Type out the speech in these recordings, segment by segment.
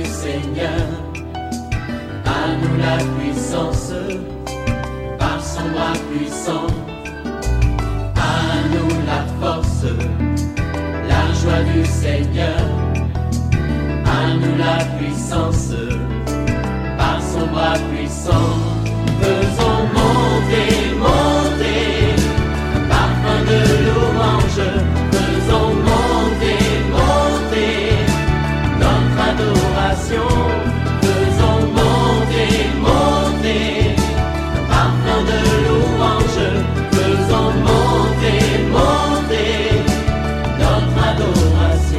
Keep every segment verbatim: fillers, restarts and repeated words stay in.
Seigneur. À nous la puissance, par son bras puissant. À nous la force, la joie du Seigneur. À nous la puissance, par son bras puissant. Faisons monter, monter, un parfum de louange. Faisons monter, monter, notre adoration. Faisons monter, monter, un parfum de louange. Faisons monter, monter, notre adoration.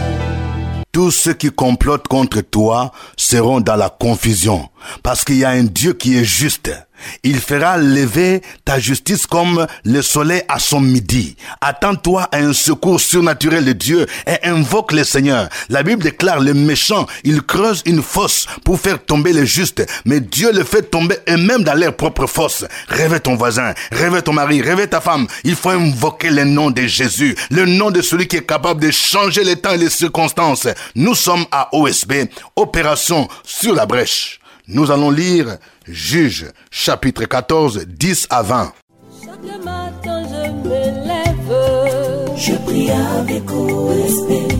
Tous ceux qui complotent contre toi seront dans la confusion, parce qu'il y a un Dieu qui est juste. Il fera lever ta justice comme le soleil à son midi. Attends-toi à un secours surnaturel de Dieu et invoque le Seigneur. La Bible déclare, les méchants, ils creusent une fosse pour faire tomber les justes, mais Dieu le fait tomber eux-mêmes dans leur propre fosse. Réveille ton voisin, réveille ton mari, réveille ta femme. Il faut invoquer le nom de Jésus, le nom de celui qui est capable de changer les temps et les circonstances. Nous sommes à O S B, Opération sur la brèche. Nous allons lire Juges, chapitre quatorze, dix à vingt. Chaque matin je me lève, je prie avec O S B.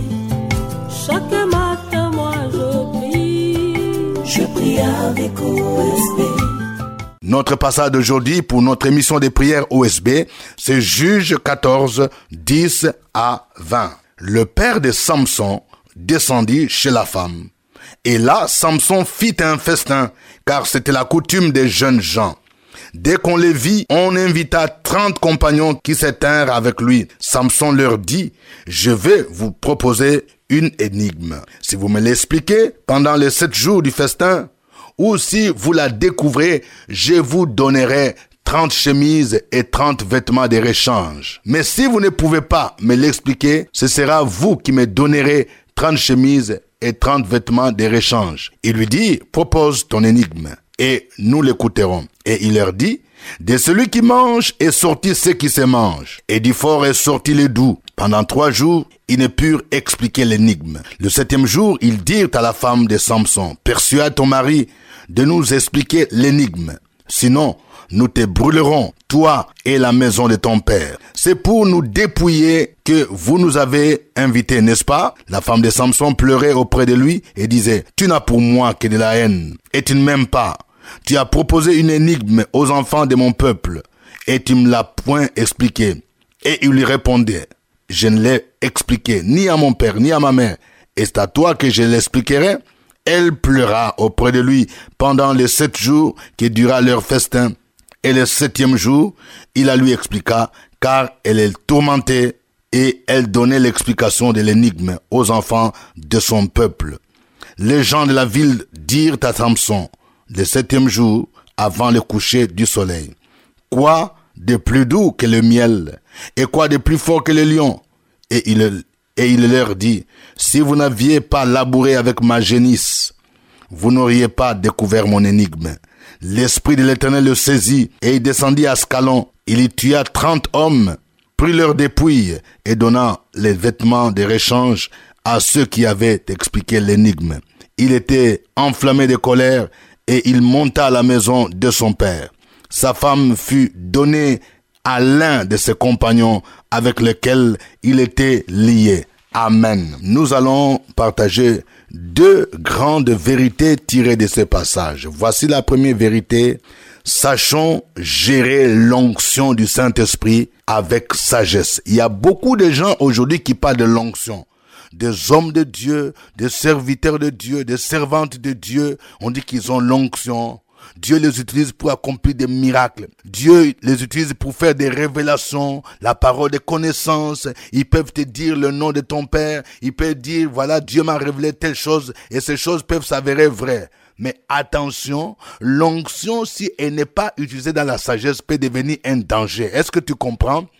Chaque matin moi je prie, je prie avec O S B. Notre passage d'aujourd'hui pour notre émission de prière O S B, c'est Juges quatorze, dix à vingt. Le père de Samson descendit chez la femme. Et là, Samson fit un festin, car c'était la coutume des jeunes gens. Dès qu'on les vit, on invita trente compagnons qui s'étinrent avec lui. Samson leur dit, je vais vous proposer une énigme. Si vous me l'expliquez pendant les sept jours du festin, ou si vous la découvrez, je vous donnerai trente chemises et trente vêtements de réchange. Mais si vous ne pouvez pas me l'expliquer, ce sera vous qui me donnerez trente chemises et trente vêtements de réchange. Il lui dit, propose ton énigme, et nous l'écouterons. Et il leur dit, de celui qui mange est sorti ce qui se mange, et du fort est sorti le doux. Pendant trois jours, ils ne purent expliquer l'énigme. Le septième jour, ils dirent à la femme de Samson, persuade ton mari de nous expliquer l'énigme. Sinon, nous te brûlerons, toi et la maison de ton père. C'est pour nous dépouiller que vous nous avez invités, n'est-ce pas? La femme de Samson pleurait auprès de lui et disait, tu n'as pour moi que de la haine, et tu ne m'aimes pas. Tu as proposé une énigme aux enfants de mon peuple, et tu me l'as point expliqué. Et il lui répondait, je ne l'ai expliqué ni à mon père, ni à ma mère, et c'est à toi que je l'expliquerai. Elle pleura auprès de lui pendant les sept jours qui dura leur festin. Et le septième jour, il la lui expliqua, car elle est tourmentée, et elle donnait l'explication de l'énigme aux enfants de son peuple. Les gens de la ville dirent à Samson, le septième jour, avant le coucher du soleil, quoi de plus doux que le miel, et quoi de plus fort que le lion? Et il, et il leur dit, si vous n'aviez pas labouré avec ma génisse, vous n'auriez pas découvert mon énigme. L'esprit de l'Éternel le saisit, et il descendit à Scalon. Il y tua trente hommes, prit leurs dépouilles, et donna les vêtements de réchange à ceux qui avaient expliqué l'énigme. Il était enflammé de colère, et il monta à la maison de son père. Sa femme fut donnée à l'un de ses compagnons avec lequel il était lié. Amen. Nous allons partager deux grandes vérités tirées de ce passage. Voici la première vérité. Sachons gérer l'onction du Saint-Esprit avec sagesse. Il y a beaucoup de gens aujourd'hui qui parlent de l'onction. Des hommes de Dieu, des serviteurs de Dieu, des servantes de Dieu. On dit qu'ils ont l'onction. Dieu les utilise pour accomplir des miracles. Dieu les utilise pour faire des révélations, la parole de connaissance. Ils peuvent te dire le nom de ton père. Ils peuvent dire, voilà, Dieu m'a révélé telle chose. Et ces choses peuvent s'avérer vraies. Mais attention, l'onction, si elle n'est pas utilisée dans la sagesse, peut devenir un danger. Est-ce que tu comprends?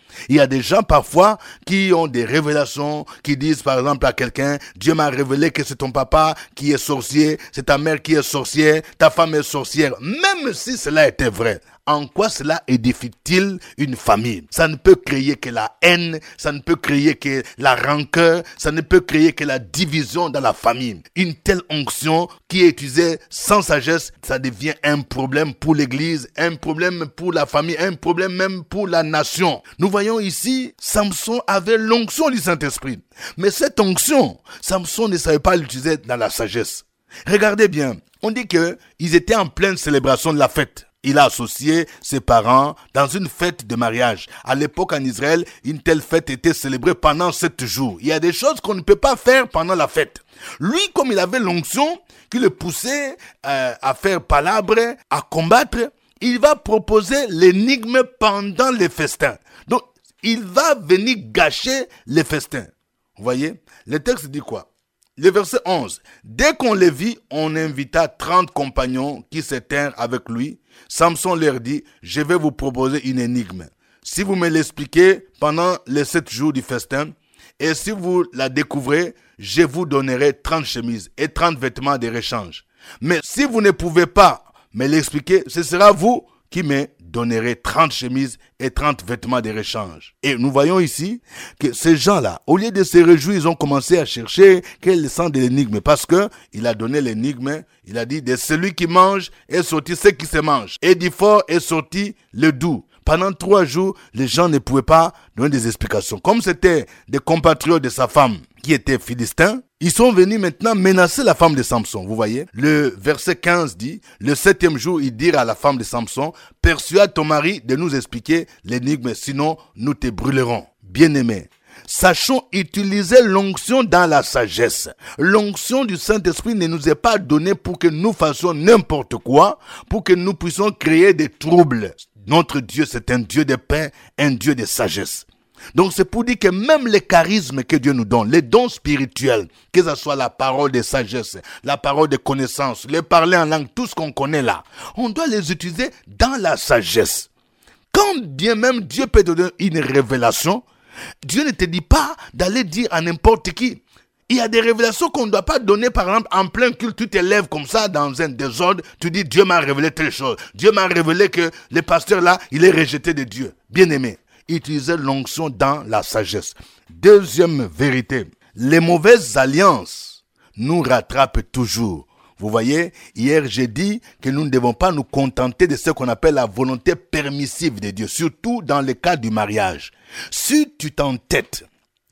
Il y a des gens parfois qui ont des révélations, qui disent par exemple à quelqu'un, Dieu m'a révélé que c'est ton papa qui est sorcier, c'est ta mère qui est sorcière, ta femme est sorcière. Même si cela était vrai, en quoi cela édifie-t-il une famille? Ça ne peut créer que la haine, ça ne peut créer que la rancœur, ça ne peut créer que la division dans la famille. Une telle onction qui est utilisée sans sagesse, ça devient un problème pour l'église, un problème pour la famille, un problème même pour la nation. Nous voyons ici, Samson avait l'onction du Saint-Esprit. Mais cette onction, Samson ne savait pas l'utiliser dans la sagesse. Regardez bien, on dit qu'ils étaient en pleine célébration de la fête. Il a associé ses parents dans une fête de mariage. À l'époque en Israël, une telle fête était célébrée pendant sept jours. Il y a des choses qu'on ne peut pas faire pendant la fête. Lui, comme il avait l'onction qui le poussait euh, à faire palabre, à combattre, il va proposer l'énigme pendant les festins. Donc, il va venir gâcher les festins. Vous voyez? Le texte dit quoi? Le verset onze. Dès qu'on les vit, on invita trente compagnons qui s'étinrent avec lui. Samson leur dit, je vais vous proposer une énigme. Si vous me l'expliquez pendant les sept jours du festin, et si vous la découvrez, je vous donnerai trente chemises et trente vêtements de réchange. Mais si vous ne pouvez pas me l'expliquer, ce sera vous qui me donnerez trente chemises et trente vêtements de réchange. Et nous voyons ici que ces gens-là, au lieu de se réjouir, ils ont commencé à chercher quel est le sens de l'énigme. Parce que il a donné l'énigme, il a dit, de celui qui mange est sorti ce qui se mange. Et du fort est sorti le doux. Pendant trois jours, les gens ne pouvaient pas donner des explications. Comme c'était des compatriotes de sa femme qui étaient philistins, ils sont venus maintenant menacer la femme de Samson. Vous voyez, le verset quinze dit, le septième jour, ils dirent à la femme de Samson, persuade ton mari de nous expliquer l'énigme, sinon nous te brûlerons. Bien-aimés, sachons utiliser l'onction dans la sagesse. L'onction du Saint-Esprit ne nous est pas donnée pour que nous fassions n'importe quoi, pour que nous puissions créer des troubles. Notre Dieu, c'est un Dieu de paix, un Dieu de sagesse. Donc c'est pour dire que même les charismes que Dieu nous donne, les dons spirituels, que ce soit la parole de sagesse, la parole de connaissance, les parler en langue, tout ce qu'on connaît là, on doit les utiliser dans la sagesse. Quand bien même Dieu peut te donner une révélation, Dieu ne te dit pas d'aller dire à n'importe qui. Il y a des révélations qu'on ne doit pas donner, par exemple, en plein culte, tu te lèves comme ça dans un désordre, tu dis Dieu m'a révélé telle chose. Dieu m'a révélé que le pasteur là, il est rejeté de Dieu. Bien-aimé, utilisez l'onction dans la sagesse. Deuxième vérité, les mauvaises alliances nous rattrapent toujours. Vous voyez, hier j'ai dit que nous ne devons pas nous contenter de ce qu'on appelle la volonté permissive de Dieu, surtout dans le cas du mariage. Si tu t'entêtes,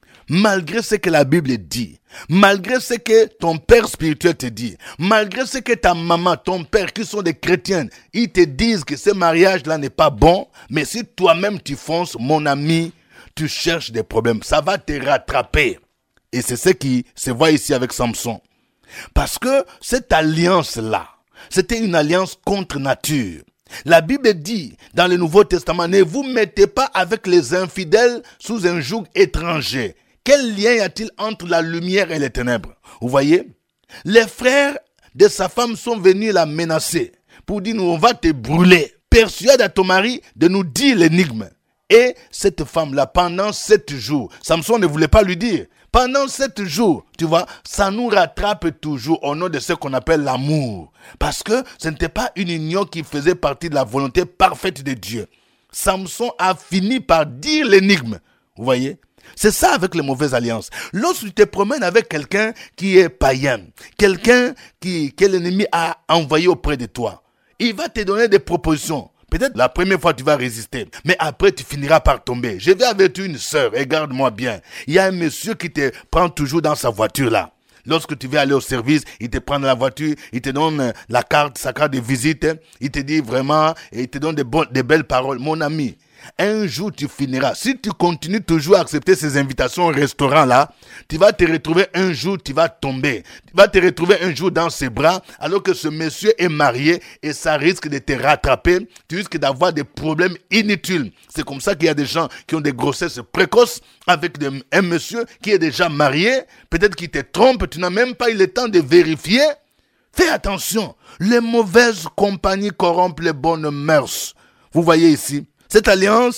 malgré ce que la Bible dit, malgré ce que ton père spirituel te dit, malgré ce que ta maman, ton père, qui sont des chrétiens, ils te disent que ce mariage-là n'est pas bon, mais si toi-même tu fonces, mon ami, tu cherches des problèmes, ça va te rattraper. Et c'est ce qui se voit ici avec Samson. Parce que cette alliance-là, c'était une alliance contre nature. La Bible dit dans le Nouveau Testament, ne vous mettez pas avec les infidèles sous un joug étranger. Quel lien y a-t-il entre la lumière et les ténèbres? Vous voyez, les frères de sa femme sont venus la menacer pour dire, nous on va te brûler. Persuade à ton mari de nous dire l'énigme. Et cette femme-là, pendant sept jours, Samson ne voulait pas lui dire. Pendant sept jours, tu vois, ça nous rattrape toujours au nom de ce qu'on appelle l'amour. Parce que ce n'était pas une union qui faisait partie de la volonté parfaite de Dieu. Samson a fini par dire l'énigme. Vous voyez? C'est ça avec les mauvaises alliances. Lorsque tu te promènes avec quelqu'un qui est païen, quelqu'un qui, que l'ennemi a envoyé auprès de toi, il va te donner des propositions. Peut-être la première fois tu vas résister, mais après tu finiras par tomber. Je vais avec une sœur, regarde-moi bien. Il y a un monsieur qui te prend toujours dans sa voiture là. Lorsque tu veux aller au service, il te prend dans la voiture, il te donne la carte, sa carte de visite, il te dit vraiment, et il te donne des, bon, des belles paroles. Mon ami, un jour tu finiras. Si tu continues toujours à accepter ces invitations au restaurant là, tu vas te retrouver un jour, tu vas tomber. Tu vas te retrouver un jour dans ses bras alors que ce monsieur est marié et ça risque de te rattraper. Tu risques d'avoir des problèmes inutiles. C'est comme ça qu'il y a des gens qui ont des grossesses précoces avec de, un monsieur qui est déjà marié. Peut-être qu'il te trompe, tu n'as même pas eu le temps de vérifier. Fais attention. Les mauvaises compagnies corrompent les bonnes mœurs. Vous voyez ici. Cette alliance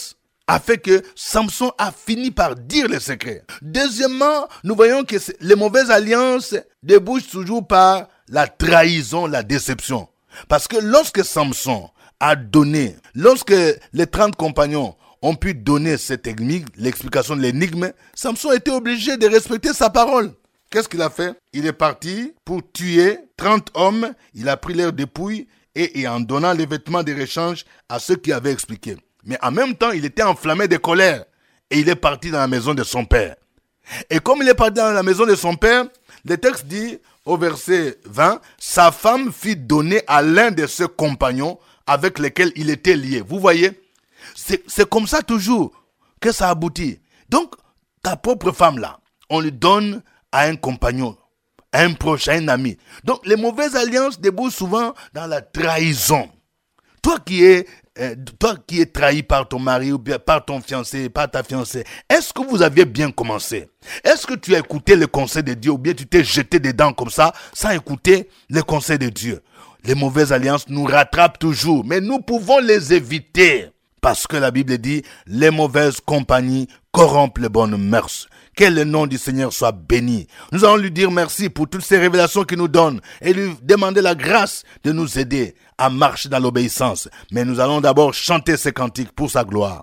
a fait que Samson a fini par dire les secrets. Deuxièmement, nous voyons que les mauvaises alliances débouchent toujours par la trahison, la déception. Parce que lorsque Samson a donné, lorsque les trente compagnons ont pu donner cette énigme, l'explication de l'énigme, Samson était obligé de respecter sa parole. Qu'est-ce qu'il a fait? Il est parti pour tuer trente hommes, il a pris leurs dépouilles et, et en donnant les vêtements de rechange à ceux qui avaient expliqué. Mais en même temps, il était enflammé de colère et il est parti dans la maison de son père. Et comme il est parti dans la maison de son père, le texte dit au verset vingt, sa femme fit donner à l'un de ses compagnons avec lesquels il était lié. Vous voyez? C'est, c'est comme ça toujours que ça aboutit. Donc, ta propre femme là, on lui donne à un compagnon, à un proche, à un ami. Donc, les mauvaises alliances débouchent souvent dans la trahison. Toi qui es, euh, toi qui es trahi par ton mari ou bien par ton fiancé, par ta fiancée, est-ce que vous aviez bien commencé? Est-ce que tu as écouté le conseil de Dieu ou bien tu t'es jeté dedans comme ça sans écouter le conseil de Dieu? Les mauvaises alliances nous rattrapent toujours, mais nous pouvons les éviter. Parce que la Bible dit, les mauvaises compagnies corrompent les bonnes mœurs. Que le nom du Seigneur soit béni. Nous allons lui dire merci pour toutes ces révélations qu'il nous donne et lui demander la grâce de nous aider à marcher dans l'obéissance. Mais nous allons d'abord chanter ces cantiques pour sa gloire.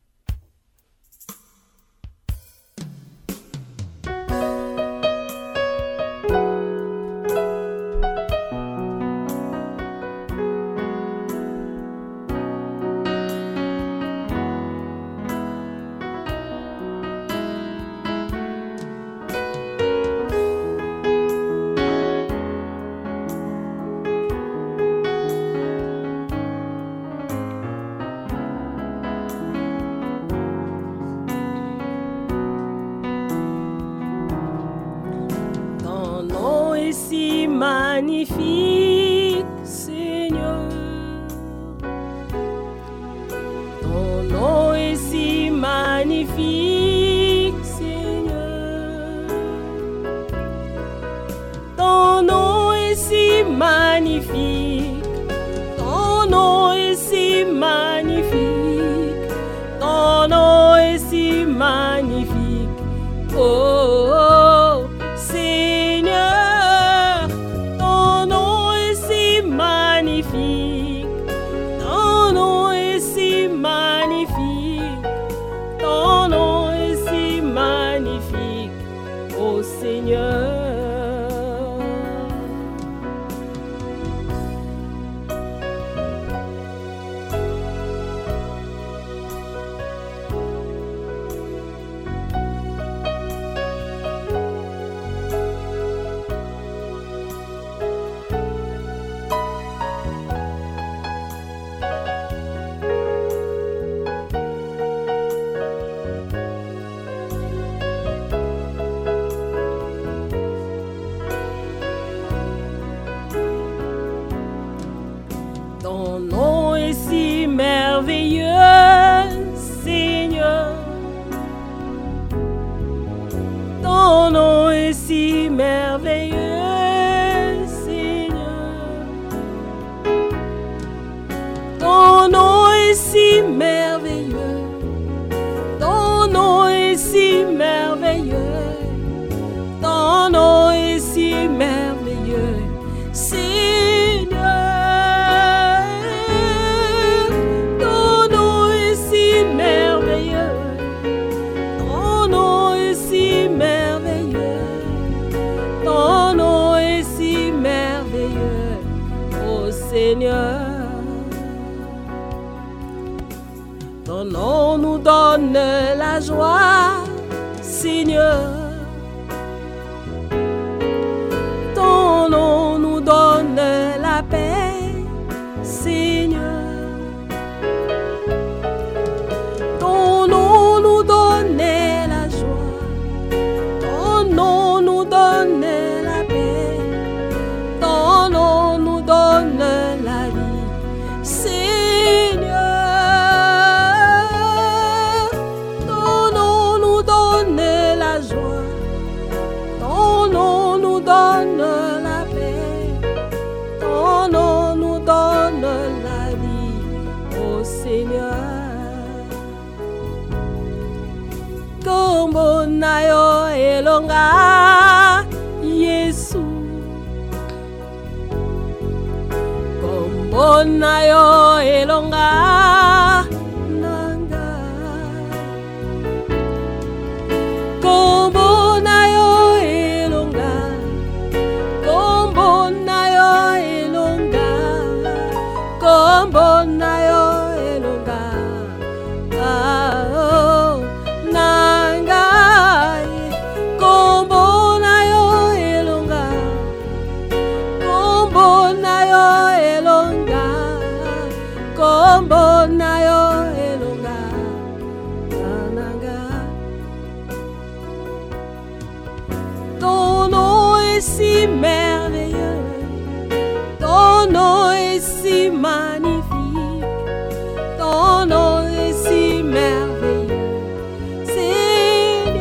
Magnifique Seigneur, ton nom est si magnifique Seigneur, ton nom est si magnifique, ton nom est si magnifique, ton nom est si magnifique, oh, oh Seigneur. Ton nom est si magnifique, ton nom est si magnifique, ô Seigneur. Ton nom est si merveilleux, Seigneur. Ton nom est si merveilleux, Seigneur. Ton nom est si merveilleux. Ton nom est si merveilleux. Ton nom est si merveilleux, Seigneur. Seigneur, ton nom nous donne la joie, Seigneur. Ton nom nous donne la paix, Seigneur. Ton nom nous donne la joie. Ton nom nous donne la paix. Ton nom nous donne la vie, Seigneur. Ton nom nous donne la joie. elonga Yesu kombo na yo elonga nanga kombo na yo elonga kombo na yo elonga kombo na yo elonga ah oh nanga kombo na yo elonga kombo na yo elonga kombo na yo elonga nanga ton nom est si merveilleux ton nom est si magnifique ton nom est si merveilleux Seigneur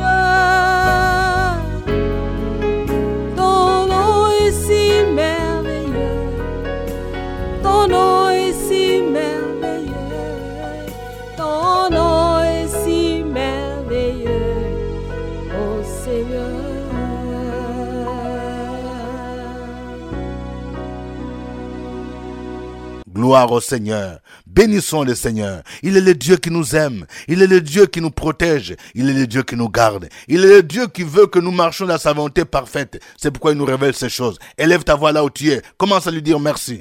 ton nom est si merveilleux ton nom est si merveilleux ton nom est si merveilleux oh Seigneur. Gloire au Seigneur. Bénissons le Seigneur. Il est le Dieu qui nous aime. Il est le Dieu qui nous protège. Il est le Dieu qui nous garde. Il est le Dieu qui veut que nous marchions dans sa volonté parfaite. C'est pourquoi il nous révèle ces choses. Élève ta voix là où tu es. Commence à lui dire merci.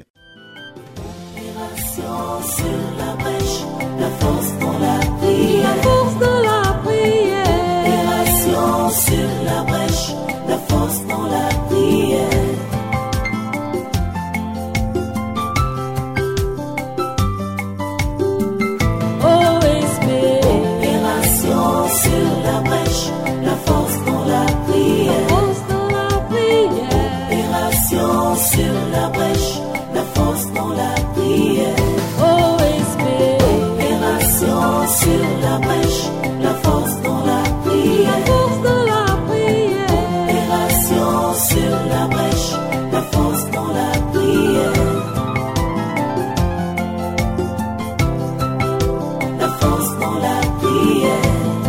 Sur la brèche, la force dans la prière. La force de la prière. Opération sur la brèche, la force dans la prière. O S B. Opération sur la brèche, la force dans la prière. Force de la prière. Opération sur la brèche, la force dans la prière. O S B. Opération sur la brèche, la force dans la prière. Force de la prière. Opération sur la brèche, la force dans la prière. La force dans la prière.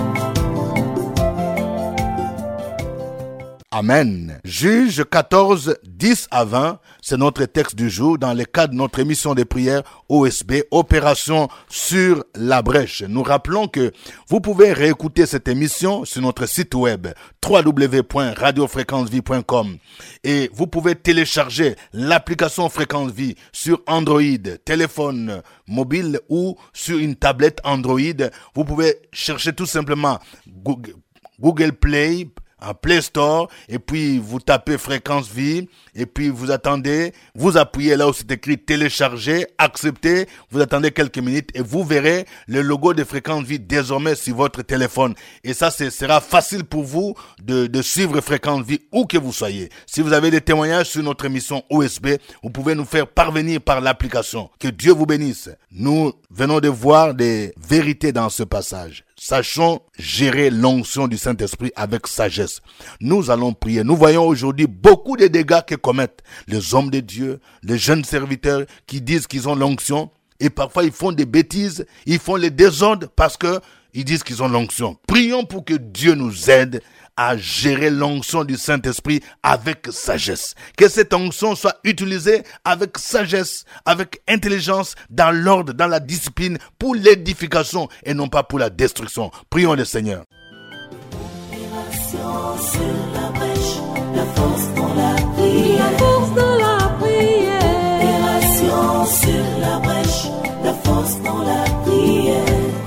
Amen. Juge quatorze, dix à vingt, c'est notre texte du jour dans le cadre de notre émission de prière O S B, Opération sur la brèche. Nous rappelons que vous pouvez réécouter cette émission sur notre site web w w w point radio fréquence vie point com et vous pouvez télécharger l'application Fréquence Vie sur Android, téléphone mobile ou sur une tablette Android. Vous pouvez chercher tout simplement Google, Google Play, un Play Store, et puis vous tapez Fréquence Vie, et puis vous attendez, vous appuyez là où c'est écrit télécharger, accepter, vous attendez quelques minutes et vous verrez le logo de Fréquence Vie désormais sur votre téléphone. Et ça, ce sera facile pour vous de, de suivre Fréquence Vie où que vous soyez. Si vous avez des témoignages sur notre émission O S B, vous pouvez nous faire parvenir par l'application. Que Dieu vous bénisse. Nous venons de voir des vérités dans ce passage. Sachons gérer l'onction du Saint-Esprit avec sagesse. Nous allons prier. Nous voyons aujourd'hui beaucoup de dégâts que commettent les hommes de Dieu, les jeunes serviteurs qui disent qu'ils ont l'onction et parfois ils font des bêtises, ils font les désordres parce que ils disent qu'ils ont l'onction. Prions pour que Dieu nous aide à gérer l'onction du Saint-Esprit avec sagesse. Que cette onction soit utilisée avec sagesse, avec intelligence, dans l'ordre, dans la discipline, pour l'édification et non pas pour la destruction. Prions le Seigneur. Opération sur la brèche, la force dans la prière. La force de la prière. Opération sur la brèche, la force dans la prière.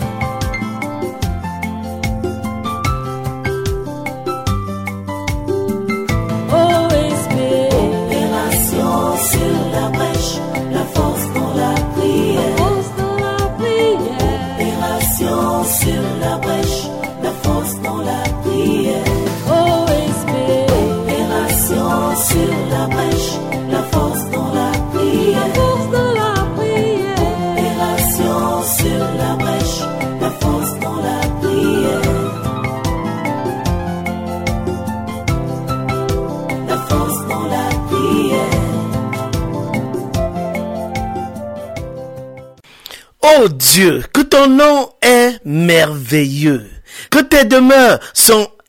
O S B. Opération sur la brèche, la force dans la prière. Force de la prière. Opération sur la brèche, la force dans la prière. O S B. Opération sur la brèche, la force dans la prière. Force de la prière. Opération sur la brèche, la force dans la prière. La force dans la prière. Oh Dieu, que ton nom est merveilleux, que tes demeures sont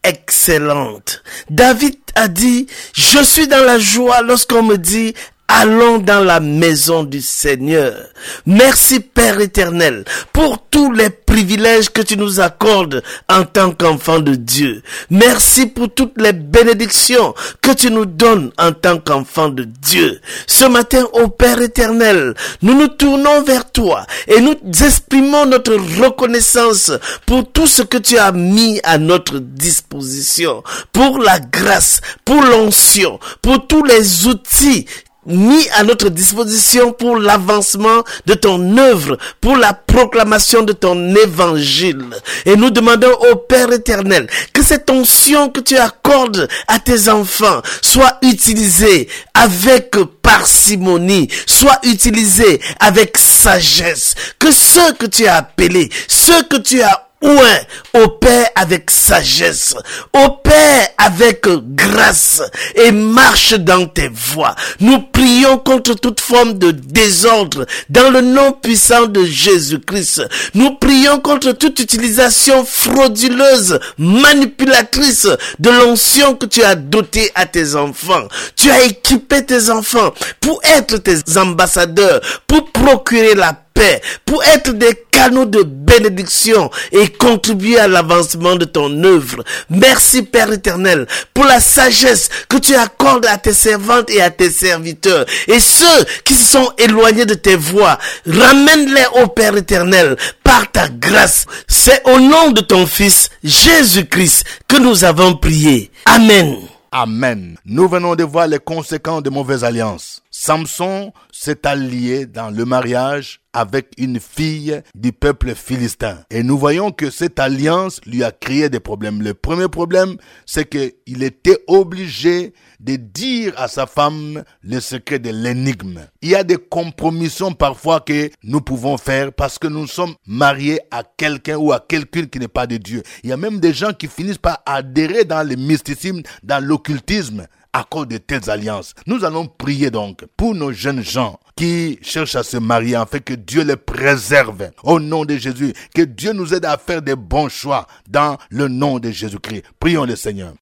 excellente. David a dit, je suis dans la joie lorsqu'on me dit, allons dans la maison du Seigneur. Merci Père éternel pour tous les privilèges que tu nous accordes en tant qu'enfants de Dieu. Merci pour toutes les bénédictions que tu nous donnes en tant qu'enfants de Dieu. Ce matin, ô Père éternel, nous nous tournons vers toi et nous exprimons notre reconnaissance pour tout ce que tu as mis à notre disposition, pour la grâce, pour l'onction, pour tous les outils mis à notre disposition pour l'avancement de ton œuvre, pour la proclamation de ton évangile. Et nous demandons au Père éternel que cette onction que tu accordes à tes enfants soit utilisée avec parcimonie, soit utilisée avec sagesse, que ceux que tu as appelés, ceux que tu as ouin, opère avec sagesse, opère avec grâce et marche dans tes voies. Nous prions contre toute forme de désordre dans le nom puissant de Jésus-Christ. Nous prions contre toute utilisation frauduleuse, manipulatrice de l'onction que tu as dotée à tes enfants. Tu as équipé tes enfants pour être tes ambassadeurs, pour procurer la paix, pour être des canaux de bénédiction et contribuer à l'avancement de ton œuvre. Merci Père éternel pour la sagesse que tu accordes à tes servantes et à tes serviteurs. Et ceux qui se sont éloignés de tes voies, ramène-les au Père éternel par ta grâce. C'est au nom de ton Fils Jésus-Christ que nous avons prié. Amen. Amen. Nous venons de voir les conséquences de mauvaises alliances. Samson s'est allié dans le mariage avec une fille du peuple philistin. Et nous voyons que cette alliance lui a créé des problèmes. Le premier problème, c'est qu'il était obligé de dire à sa femme le secret de l'énigme. Il y a des compromissions parfois que nous pouvons faire parce que nous sommes mariés à quelqu'un ou à quelqu'une qui n'est pas de Dieu. Il y a même des gens qui finissent par adhérer dans le mysticisme, dans l'occultisme, à cause de telles alliances. Nous allons prier donc pour nos jeunes gens qui cherchent à se marier, afin que Dieu les préserve au nom de Jésus, que Dieu nous aide à faire des bons choix dans le nom de Jésus-Christ. Prions le Seigneur.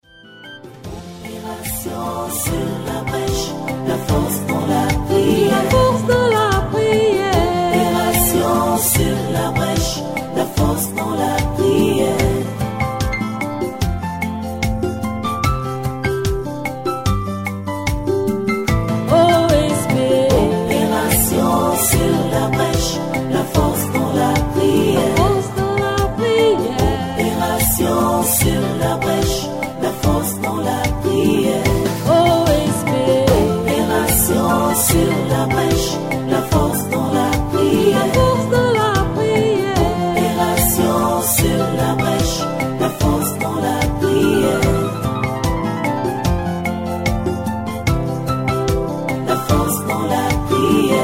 Opération sur la brèche, la force dans la prière. La force dans la prière. Opération sur la brèche, la force dans la prière. Opération sur la brèche, la force dans la prière. Force dans la prière. Opération sur la brèche, la force dans la prière. O S B. Opération sur la brèche, la force dans la prière. La force dans la prière. Opération sur la brèche, la force dans la prière. La force dans la prière.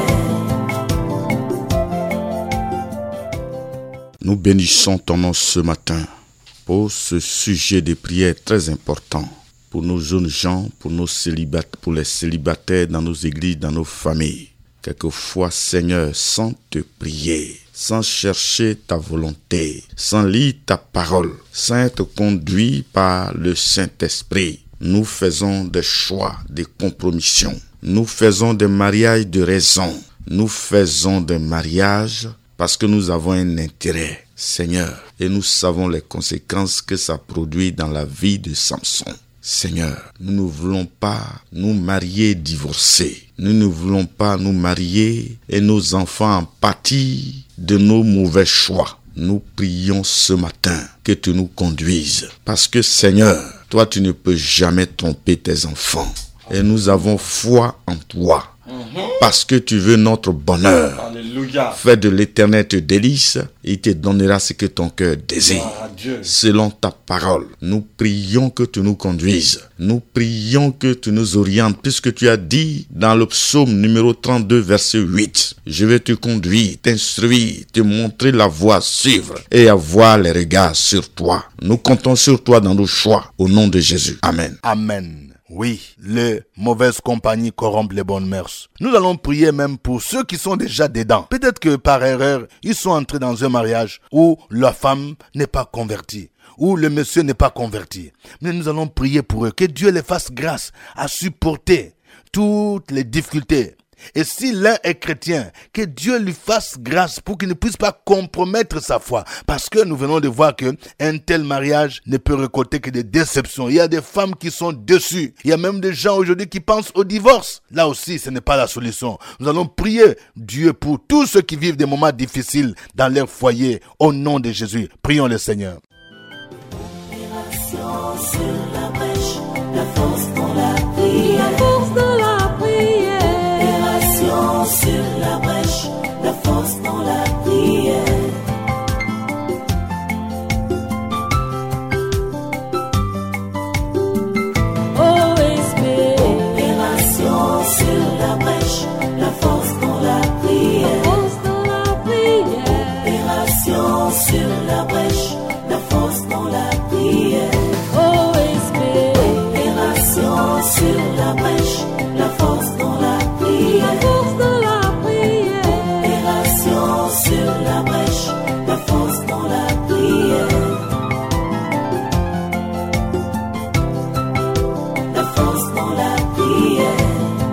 Nous bénissons ton nom ce matin pour ce sujet de prière très important pour nos jeunes gens, pour nos célibataires, pour les célibataires dans nos églises, dans nos familles. Quelquefois, Seigneur, sans te prier, sans chercher ta volonté, sans lire ta parole, sans être conduit par le Saint-Esprit, nous faisons des choix, des compromissions. Nous faisons des mariages de raison. Nous faisons des mariages parce que nous avons un intérêt, Seigneur, et nous savons les conséquences que ça produit dans la vie de Samson. Seigneur, nous ne voulons pas nous marier divorcés. Nous ne voulons pas nous marier et nos enfants en pâtir de nos mauvais choix. Nous prions ce matin que tu nous conduises. Parce que Seigneur, toi tu ne peux jamais tromper tes enfants. Et nous avons foi en toi. Parce que tu veux notre bonheur. Alléluia. Fais de l'Éternel tes délices, il te donnera ce que ton cœur désire. Selon ta parole, nous prions que tu nous conduises. Nous prions que tu nous orientes, puisque tu as dit dans le psaume numéro trente-deux, verset huit, je vais te conduire, t'instruire, te montrer la voie à suivre et avoir les regards sur toi. Nous comptons sur toi dans nos choix, au nom de Jésus. Amen. Amen. Oui, les mauvaises compagnies corrompent les bonnes mœurs. Nous allons prier même pour ceux qui sont déjà dedans. Peut-être que par erreur, ils sont entrés dans un mariage où la femme n'est pas convertie. où le monsieur n'est pas converti. Mais nous allons prier pour eux, que Dieu les fasse grâce à supporter toutes les difficultés. Et si l'un est chrétien, que Dieu lui fasse grâce pour qu'il ne puisse pas compromettre sa foi. Parce que nous venons de voir qu'un tel mariage ne peut récolter que des déceptions. Il y a des femmes qui sont déçues. Il y a même des gens aujourd'hui qui pensent au divorce. Là aussi, ce n'est pas la solution. Nous allons prier Dieu pour tous ceux qui vivent des moments difficiles dans leur foyer. Au nom de Jésus, prions le Seigneur. Opération sur la brèche, la force dans la prière. La force dans la prière. Opération sur la brèche, la force dans la prière. O S B. Opération sur la brèche, la force dans la prière. Force dans la prière. Opération sur la brèche, la force dans la prière. O S B. Opération sur la brèche, la force dans la La prière. force dans la prière. Opération sur la brèche, la force dans la prière. La force dans la prière.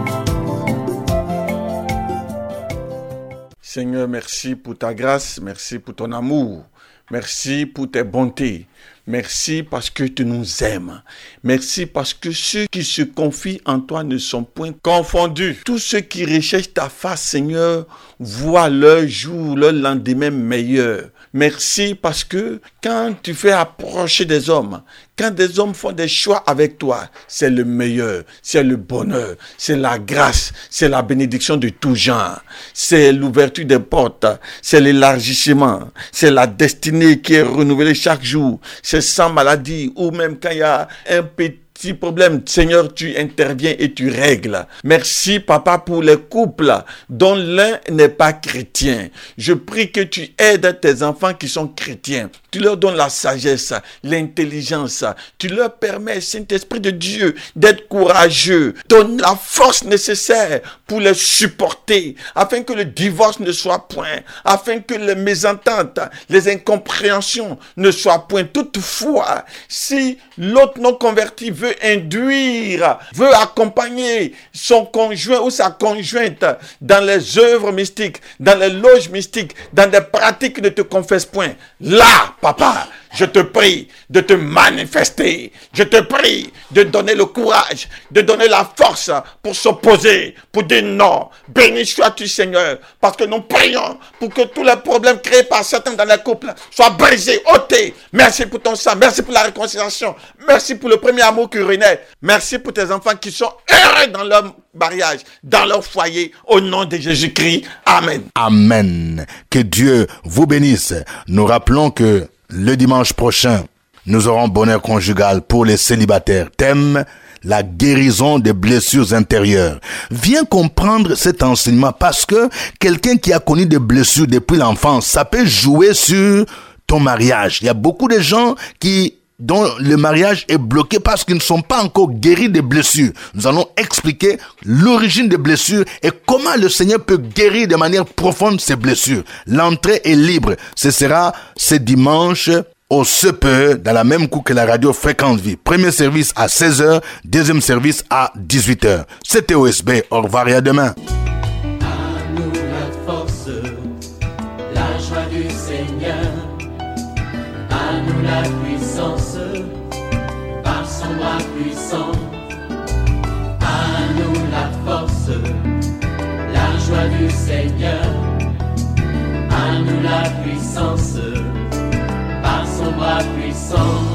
Seigneur, merci pour ta grâce, merci pour ton amour, merci pour tes bontés, merci parce que tu nous aimes, merci parce que ceux qui se confient en toi ne sont point confondus. Tous ceux qui recherchent ta face, Seigneur, voient leur jour, leur lendemain meilleur. Merci parce que quand tu fais approcher des hommes, quand des hommes font des choix avec toi, c'est le meilleur, c'est le bonheur, c'est la grâce, c'est la bénédiction de tout genre, c'est l'ouverture des portes, c'est l'élargissement, c'est la destinée qui est renouvelée chaque jour, c'est sans maladie ou même quand il y a un petit Si problème, Seigneur, tu interviens et tu règles. Merci, Papa, pour les couples dont l'un n'est pas chrétien. Je prie que tu aides tes enfants qui sont chrétiens. Tu leur donnes la sagesse, l'intelligence. Tu leur permets, Saint-Esprit de Dieu, d'être courageux. Donne la force nécessaire pour les supporter, afin que le divorce ne soit point, afin que les mésententes, les incompréhensions ne soient point. Toutefois, si l'autre non converti veut induire, veut accompagner son conjoint ou sa conjointe dans les œuvres mystiques, dans les loges mystiques, dans des pratiques qui ne te confessent point, là, papa, je te prie de te manifester. Je te prie de donner le courage, de donner la force pour s'opposer, pour dire non. Béni sois-tu, Seigneur, parce que nous prions pour que tous les problèmes créés par Satan dans les couples soient brisés, ôtés. Merci pour ton sang, merci pour la réconciliation, merci pour le premier amour qui renaît. Merci pour tes enfants qui sont heureux dans leur mariage, dans leur foyer, au nom de Jésus-Christ. Amen. Amen. Que Dieu vous bénisse. Nous rappelons que le dimanche prochain, nous aurons bonheur conjugal pour les célibataires. Thème, la guérison des blessures intérieures. Viens comprendre cet enseignement parce que quelqu'un qui a connu des blessures depuis l'enfance, ça peut jouer sur ton mariage. Il y a beaucoup de gens qui dont le mariage est bloqué parce qu'ils ne sont pas encore guéris des blessures. Nous allons expliquer l'origine des blessures et comment le Seigneur peut guérir de manière profonde ces blessures. L'entrée est libre. Ce sera ce dimanche au C P E dans la même cour que la radio Fréquence Vie. Premier service à seize heures, deuxième service à dix-huit heures. C'était O S B. Au revoir et à demain. À nous la force, la joie du Seigneur. À nous la puissance, par son bras puissant. À nous la force, la joie du Seigneur. À nous la puissance, par son bras puissant.